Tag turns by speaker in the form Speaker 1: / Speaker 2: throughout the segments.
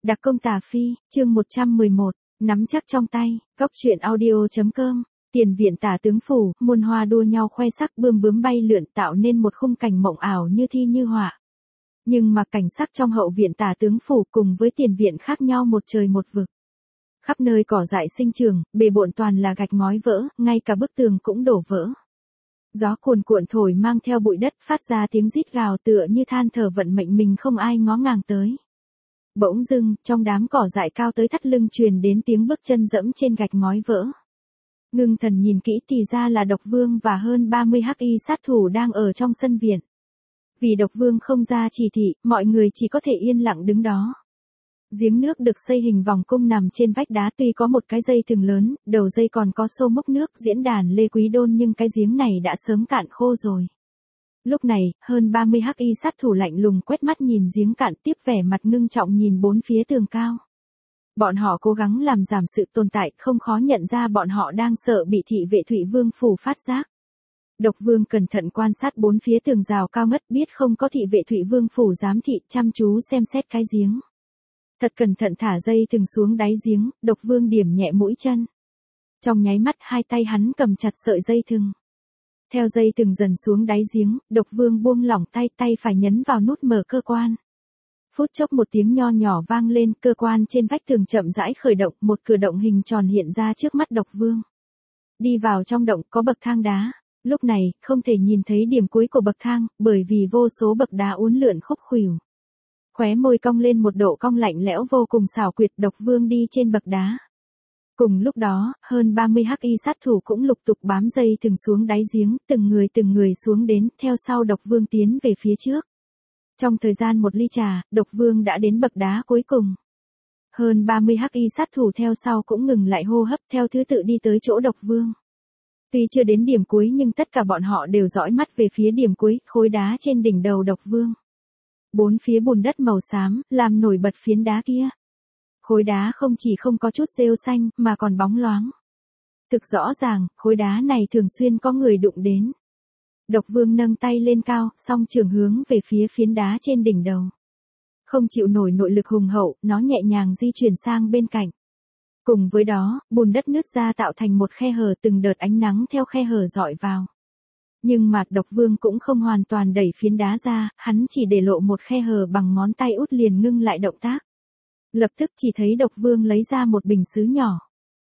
Speaker 1: Đặc công Tà Phi, chương 111, nắm chắc trong tay, góc truyện audio.com, tiền viện tả tướng phủ, muôn hoa đua nhau khoe sắc bươm bướm bay lượn tạo nên một khung cảnh mộng ảo như thi như họa. Nhưng mà cảnh sắc trong hậu viện tả tướng phủ cùng với tiền viện khác nhau một trời một vực. Khắp nơi cỏ dại sinh trường, bề bộn toàn là gạch ngói vỡ, ngay cả bức tường cũng đổ vỡ. Gió cuồn cuộn thổi mang theo bụi đất phát ra tiếng rít gào tựa như than thở vận mệnh mình không ai ngó ngàng tới. Bỗng dưng, trong đám cỏ dại cao tới thắt lưng truyền đến tiếng bước chân dẫm trên gạch ngói vỡ. Ngưng thần nhìn kỹ thì ra là Độc Vương và hơn 30 hắc y sát thủ đang ở trong sân viện. Vì Độc Vương không ra chỉ thị, mọi người chỉ có thể yên lặng đứng đó. Giếng nước được xây hình vòng cung nằm trên vách đá, tuy có một cái dây thừng lớn, đầu dây còn có xô múc nước diễn đàn Lê Quý Đôn, nhưng cái giếng này đã sớm cạn khô rồi. Lúc này, hơn 30 hắc y sát thủ lạnh lùng quét mắt nhìn giếng cạn, tiếp vẻ mặt ngưng trọng nhìn bốn phía tường cao. Bọn họ cố gắng làm giảm sự tồn tại, không khó nhận ra bọn họ đang sợ bị thị vệ Thụy Vương phủ phát giác. Độc Vương cẩn thận quan sát bốn phía tường rào cao ngất, biết không có thị vệ Thụy Vương phủ giám thị, chăm chú xem xét cái giếng. Thật cẩn thận thả dây thừng xuống đáy giếng, Độc Vương điểm nhẹ mũi chân. Trong nháy mắt hai tay hắn cầm chặt sợi dây thừng. Theo dây thừng dần xuống đáy giếng, Độc Vương buông lỏng tay, tay phải nhấn vào nút mở cơ quan. Phút chốc một tiếng nho nhỏ vang lên, cơ quan trên vách tường chậm rãi khởi động, một cửa động hình tròn hiện ra trước mắt Độc Vương. Đi vào trong động có bậc thang đá. Lúc này, không thể nhìn thấy điểm cuối của bậc thang, bởi vì vô số bậc đá uốn lượn khúc khuỷu. Khóe môi cong lên một độ cong lạnh lẽo vô cùng xảo quyệt, Độc Vương đi trên bậc đá. Cùng lúc đó, hơn 30 hắc y sát thủ cũng lục tục bám dây thừng xuống đáy giếng, từng người xuống đến, theo sau Độc Vương tiến về phía trước. Trong thời gian một ly trà, Độc Vương đã đến bậc đá cuối cùng. Hơn 30 hắc y sát thủ theo sau cũng ngừng lại hô hấp theo thứ tự đi tới chỗ Độc Vương. Tuy chưa đến điểm cuối nhưng tất cả bọn họ đều dõi mắt về phía điểm cuối, khối đá trên đỉnh đầu Độc Vương. Bốn phía bùn đất màu xám, làm nổi bật phiến đá kia. Khối đá không chỉ không có chút rêu xanh, mà còn bóng loáng. Thực rõ ràng, khối đá này thường xuyên có người đụng đến. Độc Vương nâng tay lên cao, song trường hướng về phía phiến đá trên đỉnh đầu. Không chịu nổi nội lực hùng hậu, nó nhẹ nhàng di chuyển sang bên cạnh. Cùng với đó, bùn đất nứt ra tạo thành một khe hở, từng đợt ánh nắng theo khe hở rọi vào. Nhưng mà Độc Vương cũng không hoàn toàn đẩy phiến đá ra, hắn chỉ để lộ một khe hở bằng ngón tay út liền ngưng lại động tác. Lập tức chỉ thấy Độc Vương lấy ra một bình sứ nhỏ.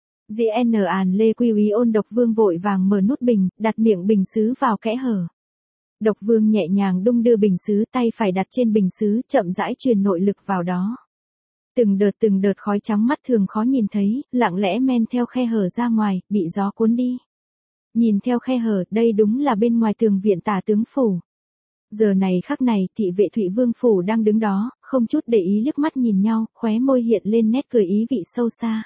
Speaker 1: Diễn An Lê Quy Úy Ôn. Độc Vương vội vàng mở nút bình, đặt miệng bình sứ vào kẽ hở. Độc Vương nhẹ nhàng đung đưa bình sứ, tay phải đặt trên bình sứ, chậm rãi truyền nội lực vào đó. Từng đợt khói trắng mắt thường khó nhìn thấy, lặng lẽ men theo khe hở ra ngoài, bị gió cuốn đi. Nhìn theo khe hở, đây đúng là bên ngoài tường viện tả tướng phủ. Giờ này khắc này, thị vệ Thụy Vương phủ đang đứng đó, không chút để ý liếc mắt nhìn nhau, khóe môi hiện lên nét cười ý vị sâu xa.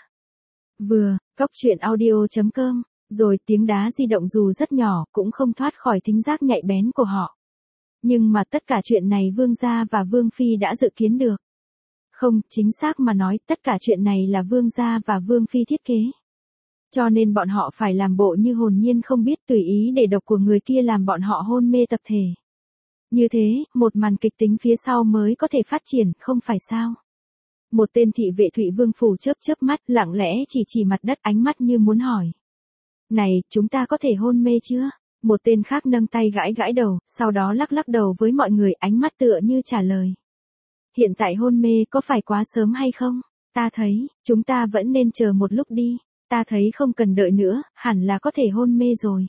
Speaker 1: Vừa, góc truyện audio.com, rồi tiếng đá di động dù rất nhỏ, cũng không thoát khỏi thính giác nhạy bén của họ. Nhưng mà tất cả chuyện này Vương gia và Vương phi đã dự kiến được. Không, chính xác mà nói, tất cả chuyện này là Vương gia và Vương phi thiết kế. Cho nên bọn họ phải làm bộ như hồn nhiên không biết, tùy ý để độc của người kia làm bọn họ hôn mê tập thể. Như thế, một màn kịch tính phía sau mới có thể phát triển, không phải sao? Một tên thị vệ Thụy Vương phủ chớp mắt, lặng lẽ chỉ mặt đất, ánh mắt như muốn hỏi. Này, chúng ta có thể hôn mê chưa? Một tên khác nâng tay gãi đầu, sau đó lắc đầu với mọi người, ánh mắt tựa như trả lời. Hiện tại hôn mê có phải quá sớm hay không? Ta thấy, chúng ta vẫn nên chờ một lúc đi. Ta thấy không cần đợi nữa, hẳn là có thể hôn mê rồi.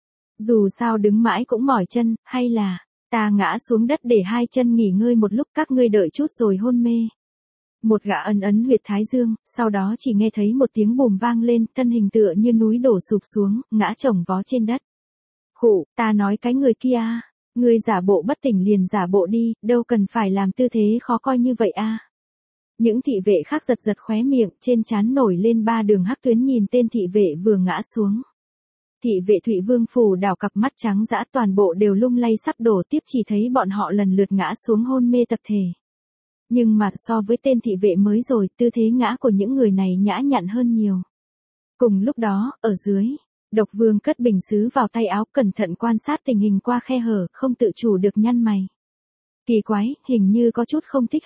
Speaker 1: Dù sao đứng mãi cũng mỏi chân, hay là, ta ngã xuống đất để hai chân nghỉ ngơi một lúc, các ngươi đợi chút rồi hôn mê. Một gã ấn huyệt thái dương, sau đó chỉ nghe thấy một tiếng bùm vang lên, thân hình tựa như núi đổ sụp xuống, ngã chồng vó trên đất. Khụ, ta nói cái người kia, ngươi giả bộ bất tỉnh liền giả bộ đi, đâu cần phải làm tư thế khó coi như vậy a. Những thị vệ khác giật khóe miệng, trên trán nổi lên ba đường hắc tuyến nhìn tên thị vệ vừa ngã xuống. Thị vệ Thụy Vương phủ đảo cặp mắt trắng dã, toàn bộ đều lung lay sắp đổ, tiếp chỉ thấy bọn họ lần lượt ngã xuống hôn mê tập thể. Nhưng mà so với tên thị vệ mới rồi, tư thế ngã của những người này nhã nhặn hơn nhiều. Cùng lúc đó, ở dưới, Độc Vương cất bình sứ vào tay áo, cẩn thận quan sát tình hình qua khe hở, không tự chủ được nhăn mày. Kỳ quái, hình như có chút không thích hợp.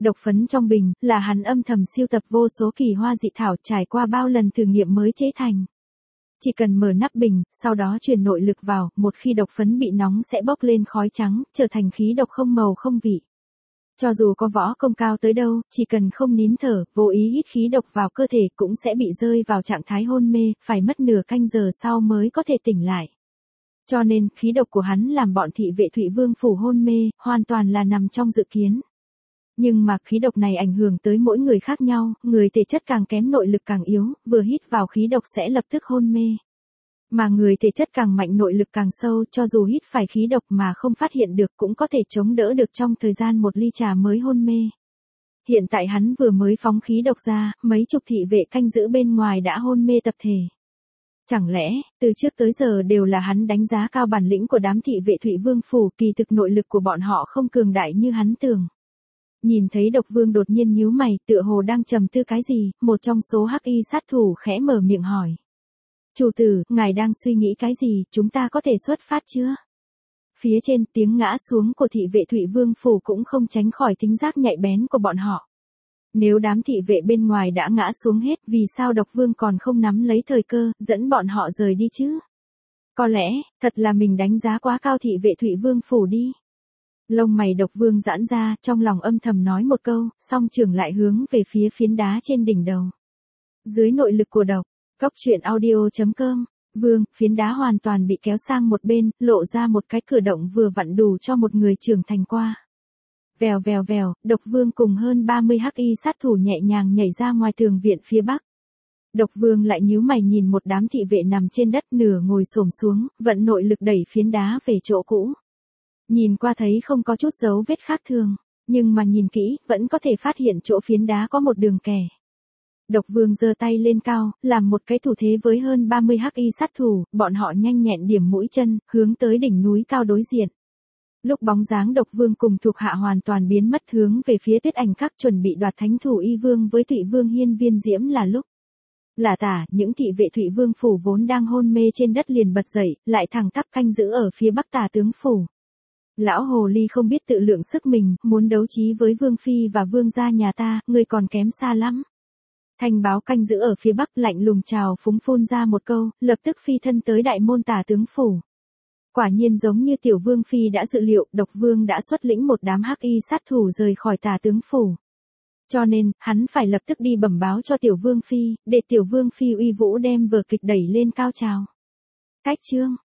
Speaker 1: Độc phấn trong bình, là hắn âm thầm sưu tập vô số kỳ hoa dị thảo trải qua bao lần thử nghiệm mới chế thành. Chỉ cần mở nắp bình, sau đó truyền nội lực vào, một khi độc phấn bị nóng sẽ bốc lên khói trắng, trở thành khí độc không màu không vị. Cho dù có võ công cao tới đâu, chỉ cần không nín thở, vô ý hít khí độc vào cơ thể cũng sẽ bị rơi vào trạng thái hôn mê, phải mất nửa canh giờ sau mới có thể tỉnh lại. Cho nên, khí độc của hắn làm bọn thị vệ Thụy Vương phủ hôn mê, hoàn toàn là nằm trong dự kiến. Nhưng mà khí độc này ảnh hưởng tới mỗi người khác nhau, người thể chất càng kém nội lực càng yếu, vừa hít vào khí độc sẽ lập tức hôn mê. Mà người thể chất càng mạnh nội lực càng sâu, cho dù hít phải khí độc mà không phát hiện được cũng có thể chống đỡ được trong thời gian một ly trà mới hôn mê. Hiện tại hắn vừa mới phóng khí độc ra, mấy chục thị vệ canh giữ bên ngoài đã hôn mê tập thể. Chẳng lẽ, từ trước tới giờ đều là hắn đánh giá cao bản lĩnh của đám thị vệ Thụy Vương phủ, kỳ thực nội lực của bọn họ không cường đại như hắn tưởng. Nhìn thấy Độc Vương đột nhiên nhíu mày, tựa hồ đang trầm tư cái gì, một trong số hắc y sát thủ khẽ mở miệng hỏi. Chủ tử, ngài đang suy nghĩ cái gì, chúng ta có thể xuất phát chưa? Phía trên tiếng ngã xuống của thị vệ Thụy Vương phủ cũng không tránh khỏi tính giác nhạy bén của bọn họ. Nếu đám thị vệ bên ngoài đã ngã xuống hết, vì sao Độc Vương còn không nắm lấy thời cơ, dẫn bọn họ rời đi chứ? Có lẽ, thật là mình đánh giá quá cao thị vệ Thụy Vương phủ đi. Lông mày Độc Vương giãn ra, trong lòng âm thầm nói một câu, song trường lại hướng về phía phiến đá trên đỉnh đầu. Dưới nội lực của độc, Góc truyện audio.com, Vương, phiến đá hoàn toàn bị kéo sang một bên, lộ ra một cái cửa động vừa vặn đủ cho một người trưởng thành qua. Vèo vèo vèo, Độc Vương cùng hơn 30 hắc y sát thủ nhẹ nhàng nhảy ra ngoài tường viện phía bắc. Độc Vương lại nhíu mày nhìn một đám thị vệ nằm trên đất nửa ngồi xổm xuống, vận nội lực đẩy phiến đá về chỗ cũ. Nhìn qua thấy không có chút dấu vết khác thường, nhưng mà nhìn kỹ, vẫn có thể phát hiện chỗ phiến đá có một đường kẻ. Độc Vương giơ tay lên cao, làm một cái thủ thế với hơn 30 hắc y sát thủ, bọn họ nhanh nhẹn điểm mũi chân, hướng tới đỉnh núi cao đối diện. Lúc bóng dáng Độc Vương cùng thuộc hạ hoàn toàn biến mất hướng về phía Tuyết Ảnh Các chuẩn bị đoạt thánh thủ Y Vương với Thụy Vương hiên viên diễm là lúc. Lả tả, những thị vệ Thụy Vương phủ vốn đang hôn mê trên đất liền bật dậy, lại thẳng tắp canh giữ ở phía bắc Tả tướng phủ. Lão hồ ly không biết tự lượng sức mình, muốn đấu trí với Vương phi và Vương gia nhà ta, ngươi còn kém xa lắm. Thanh báo canh giữ ở phía bắc lạnh lùng chào phúng phun ra một câu, lập tức phi thân tới đại môn Tả tướng phủ. Quả nhiên giống như tiểu Vương phi đã dự liệu, Độc Vương đã xuất lĩnh một đám hắc y sát thủ rời khỏi Tả tướng phủ. Cho nên, hắn phải lập tức đi bẩm báo cho tiểu Vương phi, để tiểu Vương phi uy vũ đem vở kịch đẩy lên cao trào. Cách chương